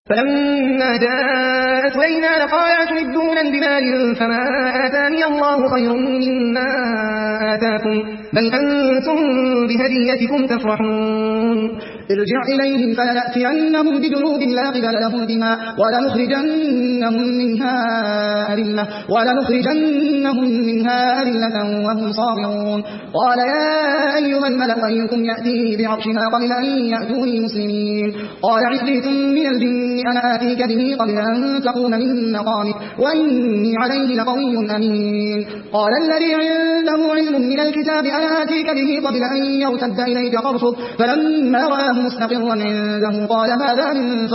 فلما جاءت ليلى قال تردون بمال فما آتاني الله خير مما آتاكم بل أنتم بهديتكم تفرحون ارجع إليهم فلنأتينهم بجنود لا قبل لهم بها ولنخرجنهم منها أذلة وهم صاغرون قال يا أيها الملأ أيكم يأتي بعرشها قبل أن يأتوني مسلمين قال عفريت من الجن أنا آتيك به قبل أن تقوم من مقامك وإني عليه لقوي أمين قال الذي عنده علم من الكتاب أنا آتيك به قبل أن يرتد إليك طرفك فلما رآه مستقرا عنده قال هذا من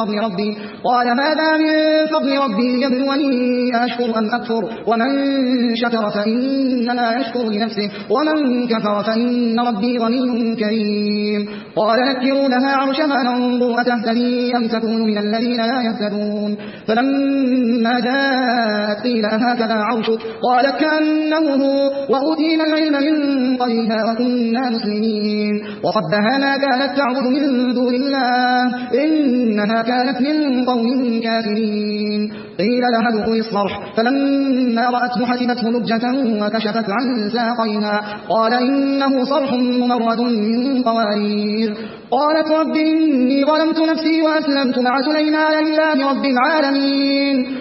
فضل ربي يبلوني أشكر أم أكفر ومن شكر فإنما يشكر لنفسه ومن كفر فإن ربي غني كريم قال نكروا لها عرشها ننظر أتهتدي أم تكون من الذين لا يهتدون فلما جاءت قيل هكذا عرشك قالت كأنه هو وأوتينا العلم من قبلها وكنا مسلمين وصدها ما كانت تعبد من دون الله إنها كانت من قوم كافرين قيل لها ادخلي الصرح فلما رأته حسبته لجة وكشفت عن ساقيها قال إنه صرح ممرد من قوارير قالت رب إني ظلمت نفسي وأسلمت مع سليمان لله رب العالمين